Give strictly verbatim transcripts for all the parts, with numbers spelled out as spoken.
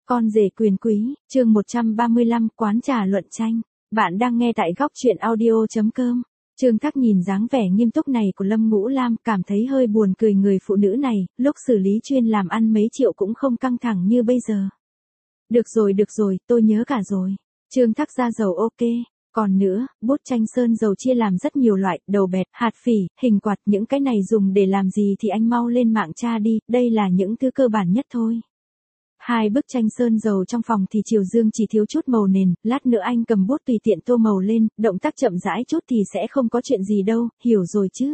Con rể quyền quý, chương một trăm ba mươi lăm, quán trà luận tranh. Bạn đang nghe tại góc truyện audio chấm com. Trương Thác nhìn dáng vẻ nghiêm túc này của Lâm Ngũ Lam, cảm thấy hơi buồn cười, người phụ nữ này, lúc xử lý chuyên làm ăn mấy triệu cũng không căng thẳng như bây giờ. Được rồi được rồi, tôi nhớ cả rồi. Trương Thác ra dầu ok. Còn nữa, bút tranh sơn dầu chia làm rất nhiều loại, đầu bẹt, hạt phỉ, hình quạt, những cái này dùng để làm gì thì anh mau lên mạng tra đi, đây là những thứ cơ bản nhất thôi. Hai bức tranh sơn dầu trong phòng thì Triều Dương chỉ thiếu chút màu nền, lát nữa anh cầm bút tùy tiện tô màu lên, động tác chậm rãi chút thì sẽ không có chuyện gì đâu, hiểu rồi chứ.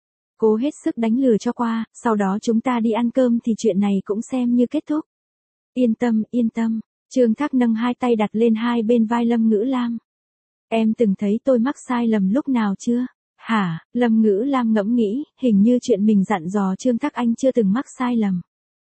Cố hết sức đánh lừa cho qua, sau đó chúng ta đi ăn cơm thì chuyện này cũng xem như kết thúc. Yên tâm, yên tâm. Trương Thác nâng hai tay đặt lên hai bên vai Lâm Ngữ Lam. Em từng thấy tôi mắc sai lầm lúc nào chưa? Hả? Lâm Ngữ Lam ngẫm nghĩ, hình như chuyện mình dặn dò Trương Thác anh chưa từng mắc sai lầm.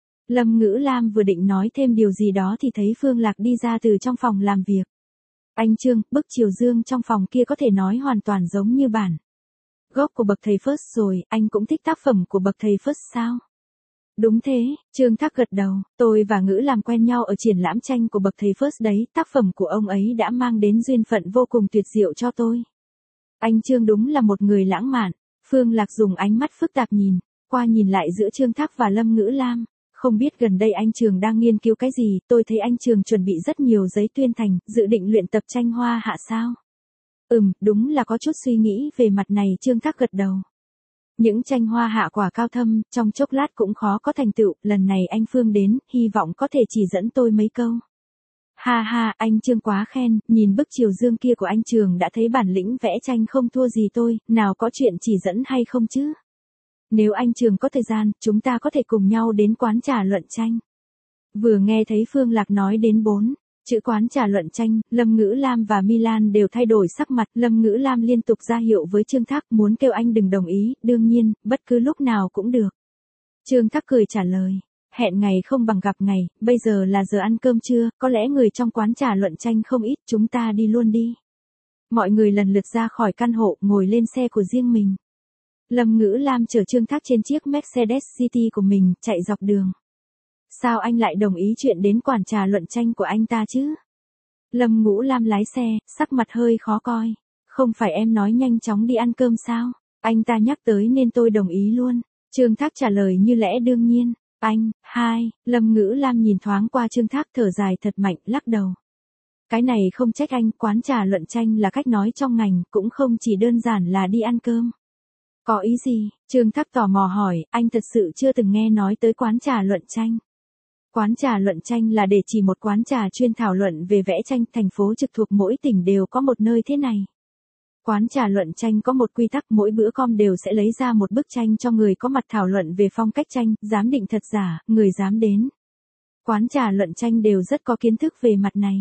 Lâm Ngữ Lam vừa định nói thêm điều gì đó thì thấy Phương Lạc đi ra từ trong phòng làm việc. Anh Trương, bức Triều Dương trong phòng kia có thể nói hoàn toàn giống như bản gốc của bậc thầy First rồi, anh cũng thích tác phẩm của bậc thầy First sao? Đúng thế, Trương Thác gật đầu, tôi và Ngữ Lam quen nhau ở triển lãm tranh của bậc thầy First đấy, tác phẩm của ông ấy đã mang đến duyên phận vô cùng tuyệt diệu cho tôi. Anh Trương đúng là một người lãng mạn. Phương Lạc dùng ánh mắt phức tạp nhìn qua nhìn lại giữa Trương Thác và Lâm Ngữ Lam. Không biết gần đây anh Trường đang nghiên cứu cái gì, tôi thấy anh Trường chuẩn bị rất nhiều giấy tuyên thành, dự định luyện tập tranh hoa hạ sao? Ừm, đúng là có chút suy nghĩ về mặt này, Trương Thác gật đầu. Những tranh hoa hạ quả cao thâm, trong chốc lát cũng khó có thành tựu, lần này anh Phương đến, hy vọng có thể chỉ dẫn tôi mấy câu. Ha ha, anh Trương quá khen, nhìn bức Triều Dương kia của anh Trường đã thấy bản lĩnh vẽ tranh không thua gì tôi, nào có chuyện chỉ dẫn hay không chứ? Nếu anh Trường có thời gian, chúng ta có thể cùng nhau đến quán trà luận tranh. Vừa nghe thấy Phương Lạc nói đến bốn chữ quán trà luận tranh, Lâm Ngữ Lam và Milan đều thay đổi sắc mặt. Lâm Ngữ Lam liên tục ra hiệu với Trương Thác muốn kêu anh đừng đồng ý, đương nhiên, bất cứ lúc nào cũng được. Trương Thác cười trả lời, hẹn ngày không bằng gặp ngày, bây giờ là giờ ăn cơm trưa, có lẽ người trong quán trà luận tranh không ít, chúng ta đi luôn đi. Mọi người lần lượt ra khỏi căn hộ, ngồi lên xe của riêng mình. Lâm Ngữ Lam chở Trương Thác trên chiếc Mercedes giê tê của mình, chạy dọc đường. Sao anh lại đồng ý chuyện đến quán trà luận tranh của anh ta chứ? Lâm Ngữ Lam lái xe, sắc mặt hơi khó coi. Không phải em nói nhanh chóng đi ăn cơm sao? Anh ta nhắc tới nên tôi đồng ý luôn. Trương Thác trả lời như lẽ đương nhiên. Anh, hai, Lâm Ngữ Lam nhìn thoáng qua Trương Thác thở dài thật mạnh, lắc đầu. Cái này không trách anh, quán trà luận tranh là cách nói trong ngành, cũng không chỉ đơn giản là đi ăn cơm. Có ý gì? Trương Thác tò mò hỏi, anh thật sự chưa từng nghe nói tới quán trà luận tranh. Quán trà luận tranh là để chỉ một quán trà chuyên thảo luận về vẽ tranh, thành phố trực thuộc mỗi tỉnh đều có một nơi thế này. Quán trà luận tranh có một quy tắc, mỗi bữa com đều sẽ lấy ra một bức tranh cho người có mặt thảo luận về phong cách tranh, giám định thật giả, người dám đến. Quán trà luận tranh đều rất có kiến thức về mặt này.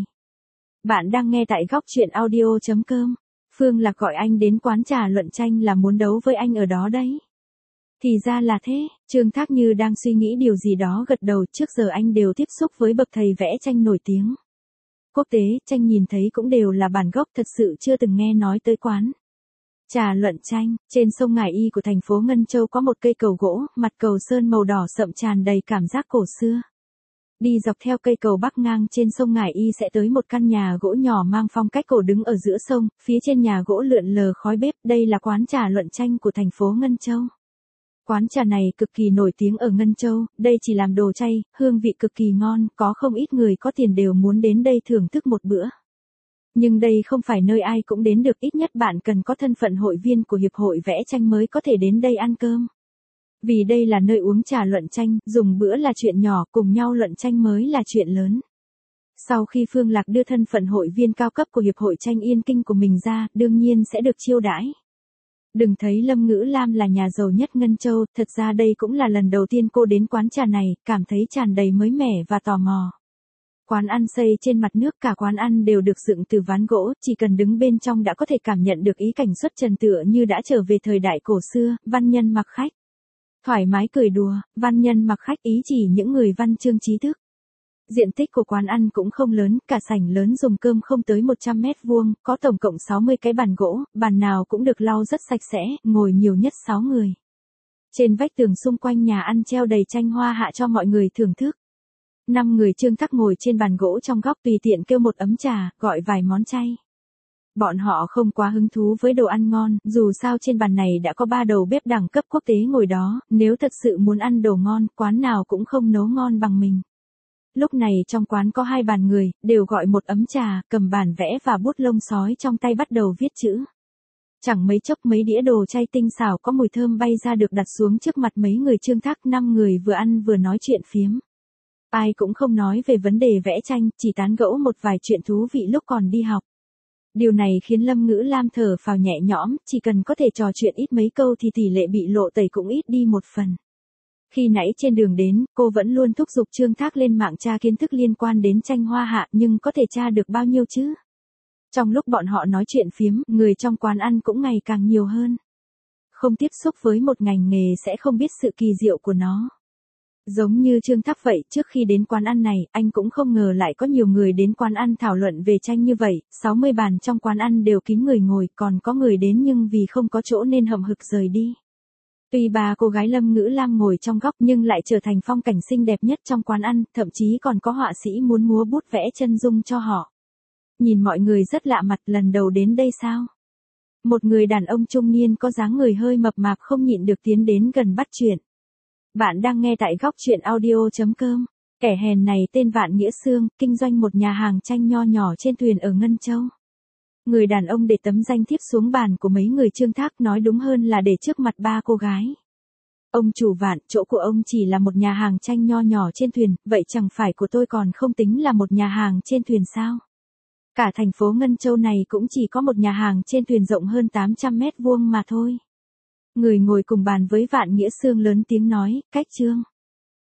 Bạn đang nghe tại góc truyện audio chấm com. Phương Lạc gọi anh đến quán trà luận tranh là muốn đấu với anh ở đó đấy. Thì ra là thế, Trương Thác như đang suy nghĩ điều gì đó gật đầu, trước giờ anh đều tiếp xúc với bậc thầy vẽ tranh nổi tiếng. Quốc tế, tranh nhìn thấy cũng đều là bản gốc, thật sự chưa từng nghe nói tới quán trà luận tranh. Trên sông Ngải Y của thành phố Ngân Châu có một cây cầu gỗ, mặt cầu sơn màu đỏ sậm tràn đầy cảm giác cổ xưa. Đi dọc theo cây cầu bắc ngang trên sông Ngải Y sẽ tới một căn nhà gỗ nhỏ mang phong cách cổ đứng ở giữa sông, phía trên nhà gỗ lượn lờ khói bếp, đây là quán trà luận tranh của thành phố Ngân Châu. Quán trà này cực kỳ nổi tiếng ở Ngân Châu, đây chỉ làm đồ chay, hương vị cực kỳ ngon, có không ít người có tiền đều muốn đến đây thưởng thức một bữa. Nhưng đây không phải nơi ai cũng đến được, ít nhất bạn cần có thân phận hội viên của Hiệp hội Vẽ Tranh mới có thể đến đây ăn cơm. Vì đây là nơi uống trà luận tranh, dùng bữa là chuyện nhỏ, cùng nhau luận tranh mới là chuyện lớn. Sau khi Phương Lạc đưa thân phận hội viên cao cấp của Hiệp hội Tranh Yên Kinh của mình ra, đương nhiên sẽ được chiêu đãi. Đừng thấy Lâm Ngữ Lam là nhà giàu nhất Ngân Châu, thật ra đây cũng là lần đầu tiên cô đến quán trà này, cảm thấy tràn đầy mới mẻ và tò mò. Quán ăn xây trên mặt nước, cả quán ăn đều được dựng từ ván gỗ, chỉ cần đứng bên trong đã có thể cảm nhận được ý cảnh xuất trần, tựa như đã trở về thời đại cổ xưa. Văn nhân mặc khách thoải mái cười đùa, văn nhân mặc khách ý chỉ những người văn chương trí thức. Diện tích của quán ăn cũng không lớn, cả sảnh lớn dùng cơm không tới một trăm mét vuông, có tổng cộng sáu mươi cái bàn gỗ, bàn nào cũng được lau rất sạch sẽ, ngồi nhiều nhất sáu người. Trên vách tường xung quanh nhà ăn treo đầy tranh hoa hạ cho mọi người thưởng thức. Năm người Trương Thác ngồi trên bàn gỗ trong góc tùy tiện kêu một ấm trà, gọi vài món chay. Bọn họ không quá hứng thú với đồ ăn ngon, dù sao trên bàn này đã có ba đầu bếp đẳng cấp quốc tế ngồi đó, nếu thật sự muốn ăn đồ ngon, quán nào cũng không nấu ngon bằng mình. Lúc này trong quán có hai bàn người, đều gọi một ấm trà, cầm bàn vẽ và bút lông sói trong tay bắt đầu viết chữ. Chẳng mấy chốc mấy đĩa đồ chay tinh xảo có mùi thơm bay ra được đặt xuống trước mặt mấy người Trương Thác, năm người vừa ăn vừa nói chuyện phiếm. Ai cũng không nói về vấn đề vẽ tranh, chỉ tán gẫu một vài chuyện thú vị lúc còn đi học. Điều này khiến Lâm Ngữ Lam thở phào nhẹ nhõm, chỉ cần có thể trò chuyện ít mấy câu thì tỷ lệ bị lộ tẩy cũng ít đi một phần. Khi nãy trên đường đến, cô vẫn luôn thúc giục Trương Thác lên mạng tra kiến thức liên quan đến tranh hoa hạ, nhưng có thể tra được bao nhiêu chứ? Trong lúc bọn họ nói chuyện phiếm, người trong quán ăn cũng ngày càng nhiều hơn. Không tiếp xúc với một ngành nghề sẽ không biết sự kỳ diệu của nó. Giống như Trương Thác vậy, trước khi đến quán ăn này, anh cũng không ngờ lại có nhiều người đến quán ăn thảo luận về tranh như vậy, sáu mươi bàn trong quán ăn đều kín người ngồi, còn có người đến nhưng vì không có chỗ nên hậm hực rời đi. Tuy ba cô gái Lâm Ngữ Lam ngồi trong góc nhưng lại trở thành phong cảnh xinh đẹp nhất trong quán ăn, thậm chí còn có họa sĩ muốn múa bút vẽ chân dung cho họ. Nhìn mọi người rất lạ mặt, lần đầu đến đây sao? Một người đàn ông trung niên có dáng người hơi mập mạp không nhịn được tiến đến gần bắt chuyện. Bạn đang nghe tại góc chuyện audio chấm com. Kẻ hèn này tên Vạn Nghĩa Sương, kinh doanh một nhà hàng tranh nho nhỏ trên thuyền ở Ngân Châu. Người đàn ông để tấm danh thiếp xuống bàn của mấy người Trương Thác, nói đúng hơn là để trước mặt ba cô gái. Ông chủ Vạn, chỗ của ông chỉ là một nhà hàng tranh nho nhỏ trên thuyền, vậy chẳng phải của tôi còn không tính là một nhà hàng trên thuyền sao? Cả thành phố Ngân Châu này cũng chỉ có một nhà hàng trên thuyền rộng hơn tám trăm mét vuông mà thôi. Người ngồi cùng bàn với Vạn Nghĩa Sương lớn tiếng nói, cách Trương.